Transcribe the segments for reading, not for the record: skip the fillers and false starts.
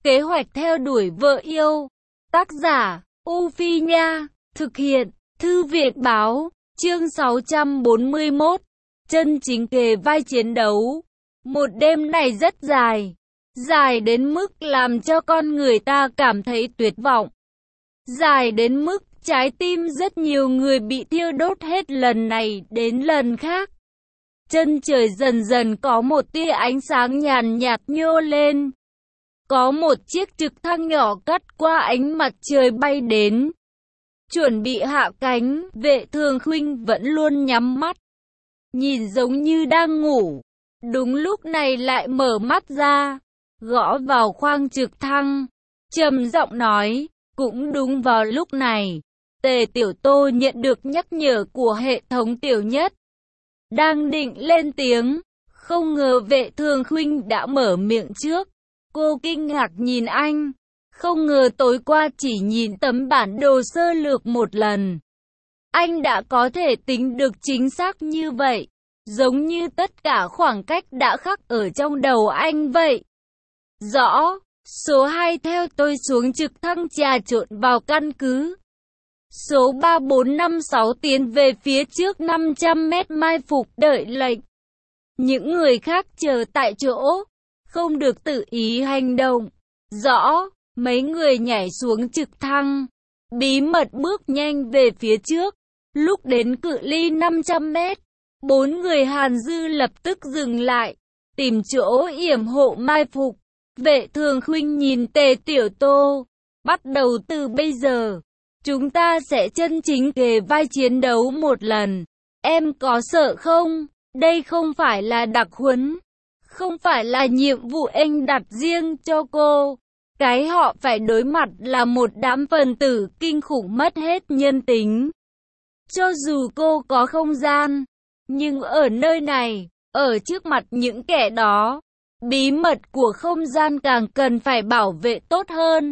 Kế hoạch theo đuổi vợ yêu. Tác giả, U Phi Nha. Thực hiện, Thư viện Báo. Chương 641. Chân chính kề vai chiến đấu. Một đêm này rất dài. Dài đến mức làm cho con người ta cảm thấy tuyệt vọng. Dài đến mức trái tim rất nhiều người bị thiêu đốt hết lần này đến lần khác. Chân trời dần dần có một tia ánh sáng nhàn nhạt nhô lên. Có một chiếc trực thăng nhỏ cắt qua ánh mặt trời bay đến. Chuẩn bị hạ cánh, Vệ Thường Khuynh vẫn luôn nhắm mắt. Nhìn giống như đang ngủ. Đúng lúc này lại mở mắt ra, gõ vào khoang trực thăng, trầm giọng nói. Cũng đúng vào lúc này, Tề Tiểu Tô nhận được nhắc nhở của hệ thống Tiểu Nhất. Đang định lên tiếng, không ngờ Vệ Thường Khuynh đã mở miệng trước. Cô kinh ngạc nhìn anh, không ngờ tối qua chỉ nhìn tấm bản đồ sơ lược một lần. Anh đã có thể tính được chính xác như vậy, giống như tất cả khoảng cách đã khắc ở trong đầu anh vậy. Rõ, số 2 theo tôi xuống trực thăng trà trộn vào căn cứ. Số 3456 tiến về phía trước 500 mét mai phục đợi lệnh. Những người khác chờ tại chỗ, không được tự ý hành động. Rõ, mấy người nhảy xuống trực thăng, bí mật bước nhanh về phía trước. Lúc đến cự ly 500 mét, 4 người Hàn Dư lập tức dừng lại, tìm chỗ yểm hộ mai phục. Vệ Thường Khuynh nhìn Tề Tiểu Tô, bắt đầu từ bây giờ, chúng ta sẽ chân chính kề vai chiến đấu một lần. Em có sợ không? Đây không phải là đặc huấn, không phải là nhiệm vụ anh đặt riêng cho cô. Cái họ phải đối mặt là một đám phần tử kinh khủng mất hết nhân tính. Cho dù cô có không gian, nhưng ở nơi này, ở trước mặt những kẻ đó, bí mật của không gian càng cần phải bảo vệ tốt hơn.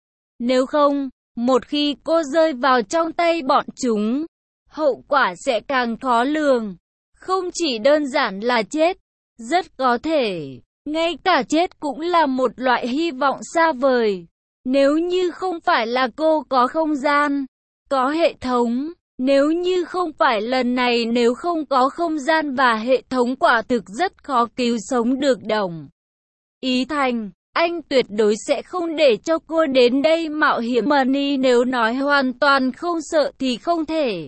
Nếu không, một khi cô rơi vào trong tay bọn chúng, hậu quả sẽ càng khó lường. Không chỉ đơn giản là chết, rất có thể, ngay cả chết cũng là một loại hy vọng xa vời. Nếu như không phải là cô có không gian, có hệ thống, nếu như không phải lần này nếu không có không gian và hệ thống quả thực rất khó cứu sống được Đồng Ý Thành. Anh tuyệt đối sẽ không để cho cô đến đây mạo hiểm. Money nếu nói hoàn toàn không sợ thì không thể.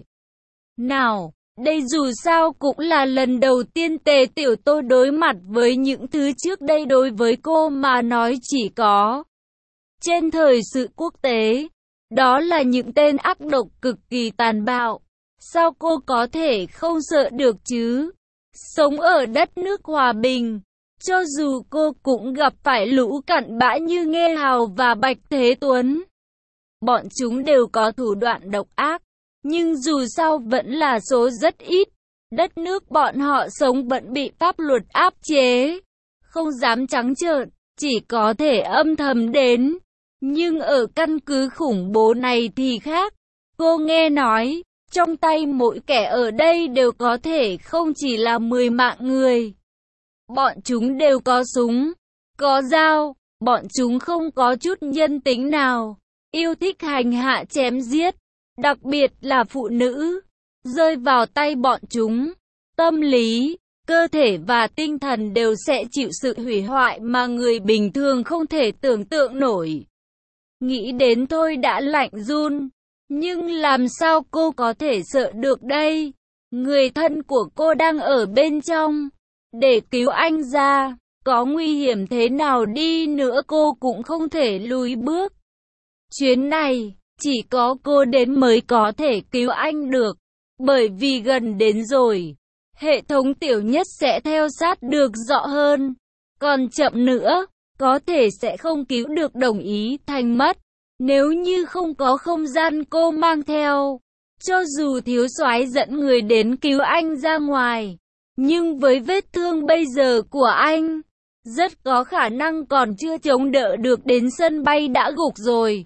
Nào, đây dù sao cũng là lần đầu tiên Tề Tiểu Tô đối mặt với những thứ trước đây đối với cô mà nói chỉ có trên thời sự quốc tế. Đó là những tên ác độc cực kỳ tàn bạo. Sao cô có thể không sợ được chứ? Sống ở đất nước hòa bình, cho dù cô cũng gặp phải lũ cặn bã như Nghê Hào và Bạch Thế Tuấn. Bọn chúng đều có thủ đoạn độc ác, nhưng dù sao vẫn là số rất ít. Đất nước bọn họ sống vẫn bị pháp luật áp chế, không dám trắng trợn, chỉ có thể âm thầm đến. Nhưng ở căn cứ khủng bố này thì khác. Cô nghe nói, trong tay mỗi kẻ ở đây đều có thể không chỉ là 10 mạng người. Bọn chúng đều có súng, có dao, bọn chúng không có chút nhân tính nào, yêu thích hành hạ chém giết, đặc biệt là phụ nữ. Rơi vào tay bọn chúng, tâm lý, cơ thể và tinh thần đều sẽ chịu sự hủy hoại mà người bình thường không thể tưởng tượng nổi. Nghĩ đến thôi đã lạnh run, nhưng làm sao cô có thể sợ được đây? Người thân của cô đang ở bên trong. Để cứu anh ra, có nguy hiểm thế nào đi nữa cô cũng không thể lùi bước. Chuyến này, chỉ có cô đến mới có thể cứu anh được. Bởi vì gần đến rồi, hệ thống Tiểu Nhất sẽ theo sát được rõ hơn. Còn chậm nữa, có thể sẽ không cứu được Đồng Ý Thành mất. Nếu như không có không gian cô mang theo, cho dù thiếu soái dẫn người đến cứu anh ra ngoài, nhưng với vết thương bây giờ của anh, rất có khả năng còn chưa chống đỡ được đến sân bay đã gục rồi.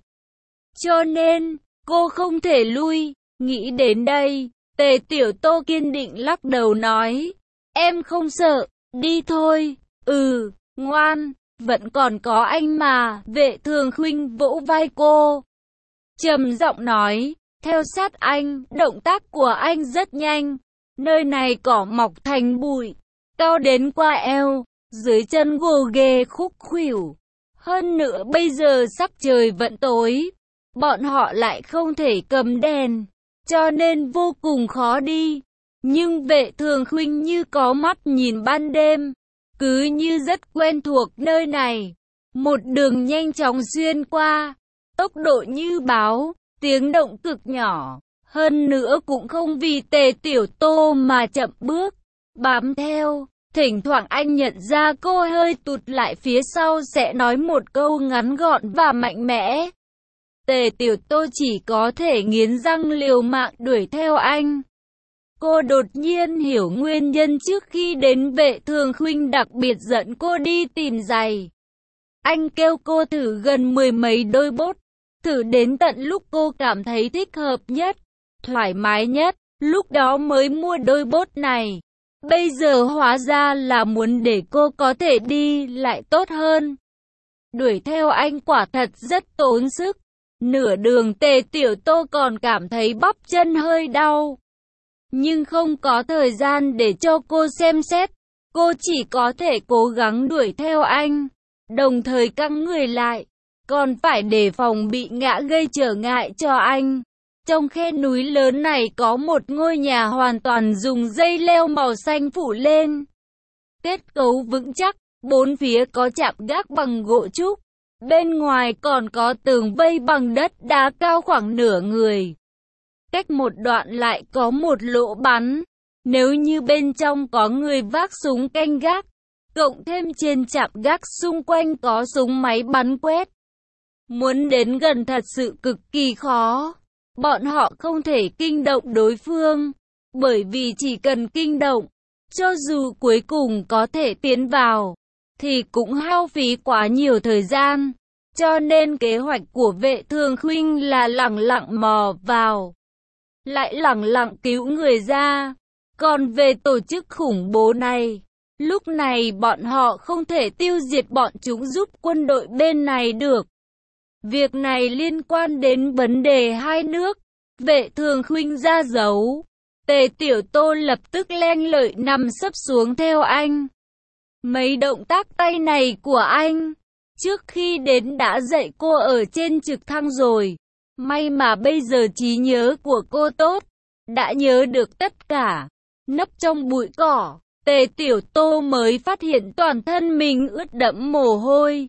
Cho nên, cô không thể lui. Nghĩ đến đây, Tề Tiểu Tô kiên định lắc đầu nói, em không sợ, đi thôi. Ngoan. Vẫn còn có anh mà. Vệ Thường Khuynh vỗ vai cô, trầm giọng nói, theo sát anh. Động tác của anh rất nhanh. Nơi này cỏ mọc thành bụi, cao đến qua eo, dưới chân gồ ghề khúc khuỷu. Hơn nữa bây giờ sắc trời vẫn tối, bọn họ lại không thể cầm đèn, cho nên vô cùng khó đi. Nhưng Vệ Thường Khuynh như có mắt nhìn ban đêm, cứ như rất quen thuộc nơi này. Một đường nhanh chóng xuyên qua, tốc độ như báo, tiếng động cực nhỏ. Hơn nữa cũng không vì Tề Tiểu Tô mà chậm bước, bám theo. Thỉnh thoảng anh nhận ra cô hơi tụt lại phía sau sẽ nói một câu ngắn gọn và mạnh mẽ. Tề Tiểu Tô chỉ có thể nghiến răng liều mạng đuổi theo anh. Cô đột nhiên hiểu nguyên nhân trước khi đến Vệ Thường Khuynh đặc biệt dẫn cô đi tìm giày. Anh kêu cô thử gần 10 mấy đôi bốt, thử đến tận lúc cô cảm thấy thích hợp nhất, thoải mái nhất, lúc đó mới mua đôi bốt này. Bây giờ hóa ra là muốn để cô có thể đi lại tốt hơn. Đuổi theo anh quả thật rất tốn sức. Nửa đường Tề Tiểu Tô còn cảm thấy bắp chân hơi đau. Nhưng không có thời gian để cho cô xem xét. Cô chỉ có thể cố gắng đuổi theo anh, đồng thời căng người lại, còn phải đề phòng bị ngã gây trở ngại cho anh. Trong khe núi lớn này có một ngôi nhà hoàn toàn dùng dây leo màu xanh phủ lên. Kết cấu vững chắc, bốn phía có trạm gác bằng gỗ trúc. Bên ngoài còn có tường vây bằng đất đá cao khoảng nửa người. Cách một đoạn lại có một lỗ bắn. Nếu như bên trong có người vác súng canh gác, cộng thêm trên trạm gác xung quanh có súng máy bắn quét, muốn đến gần thật sự cực kỳ khó. Bọn họ không thể kinh động đối phương, bởi vì chỉ cần kinh động, cho dù cuối cùng có thể tiến vào, thì cũng hao phí quá nhiều thời gian. Cho nên kế hoạch của Vệ Thường Khuynh là lẳng lặng mò vào, lại lẳng lặng cứu người ra. Còn về tổ chức khủng bố này, lúc này bọn họ không thể tiêu diệt bọn chúng giúp quân đội bên này được. Việc này liên quan đến vấn đề hai nước. Vệ Thường Khuynh ra dấu. Tề Tiểu Tô lập tức len lỏi nằm sấp xuống theo anh. Mấy động tác tay này của anh, trước khi đến đã dạy cô ở trên trực thăng rồi. May mà bây giờ trí nhớ của cô tốt, đã nhớ được tất cả. Nấp trong bụi cỏ, Tề Tiểu Tô mới phát hiện toàn thân mình ướt đẫm mồ hôi.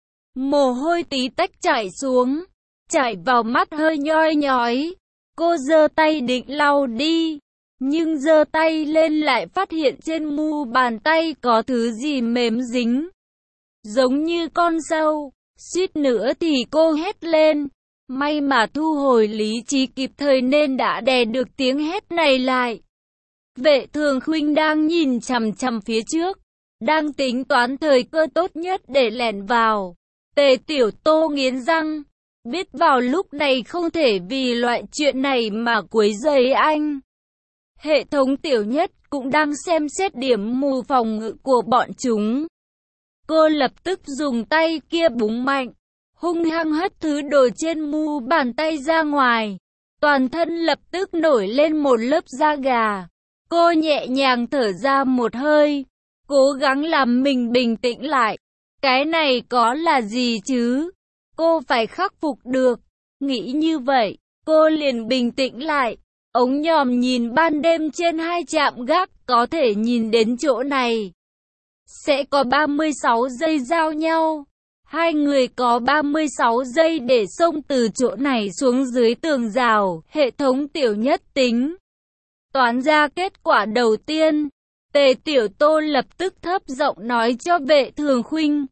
Mồ hôi tí tách chảy xuống, chảy vào mắt hơi nhoi nhói. Cô giơ tay định lau đi, nhưng giơ tay lên lại phát hiện trên mu bàn tay có thứ gì mềm dính, giống như con sâu. Suýt nữa thì cô hét lên. May mà thu hồi lý trí kịp thời nên đã đè được tiếng hét này lại. Vệ Thường Khuynh đang nhìn chằm chằm phía trước, đang tính toán thời cơ tốt nhất để lẻn vào. Tề Tiểu Tô nghiến răng, biết vào lúc này không thể vì loại chuyện này mà quấy rầy anh. Hệ thống Tiểu Nhất cũng đang xem xét điểm mù phòng ngự của bọn chúng. Cô lập tức dùng tay kia búng mạnh, hung hăng hất thứ đồ trên mu bàn tay ra ngoài. Toàn thân lập tức nổi lên một lớp da gà. Cô nhẹ nhàng thở ra một hơi, cố gắng làm mình bình tĩnh lại. Cái này có là gì chứ? Cô phải khắc phục được. Nghĩ như vậy, cô liền bình tĩnh lại. Ống nhòm nhìn ban đêm trên hai trạm gác, có thể nhìn đến chỗ này. Sẽ có 36 giây giao nhau. Hai người có 36 giây để xông từ chỗ này xuống dưới tường rào. Hệ thống Tiểu Nhất tính toán ra kết quả đầu tiên. Tề Tiểu Tô lập tức thấp giọng nói cho Vệ Thường Khuynh.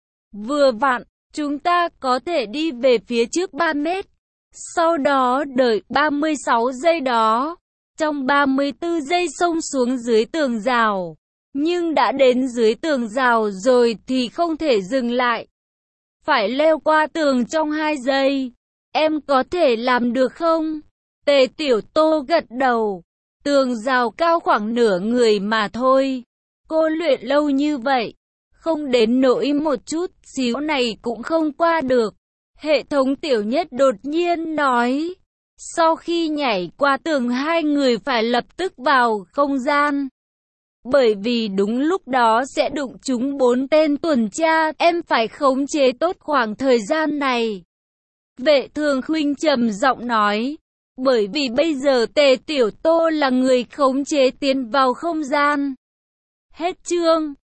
Vừa vặn, chúng ta có thể đi về phía trước 3 mét. Sau đó đợi 36 giây đó. Trong 34 giây xông xuống dưới tường rào. Nhưng đã đến dưới tường rào rồi thì không thể dừng lại. Phải leo qua tường trong 2 giây. Em có thể làm được không? Tề Tiểu Tô gật đầu. Tường rào cao khoảng nửa người mà thôi. Cô luyện lâu như vậy, không đến nỗi một chút xíu này cũng không qua được. Hệ thống Tiểu Nhất đột nhiên nói. Sau khi nhảy qua tường hai người phải lập tức vào không gian. Bởi vì đúng lúc đó sẽ đụng trúng 4 tên tuần tra, em phải khống chế tốt khoảng thời gian này. Vệ Thường Khuynh trầm giọng nói. Bởi vì bây giờ Tề Tiểu Tô là người khống chế tiến vào không gian. Hết chương.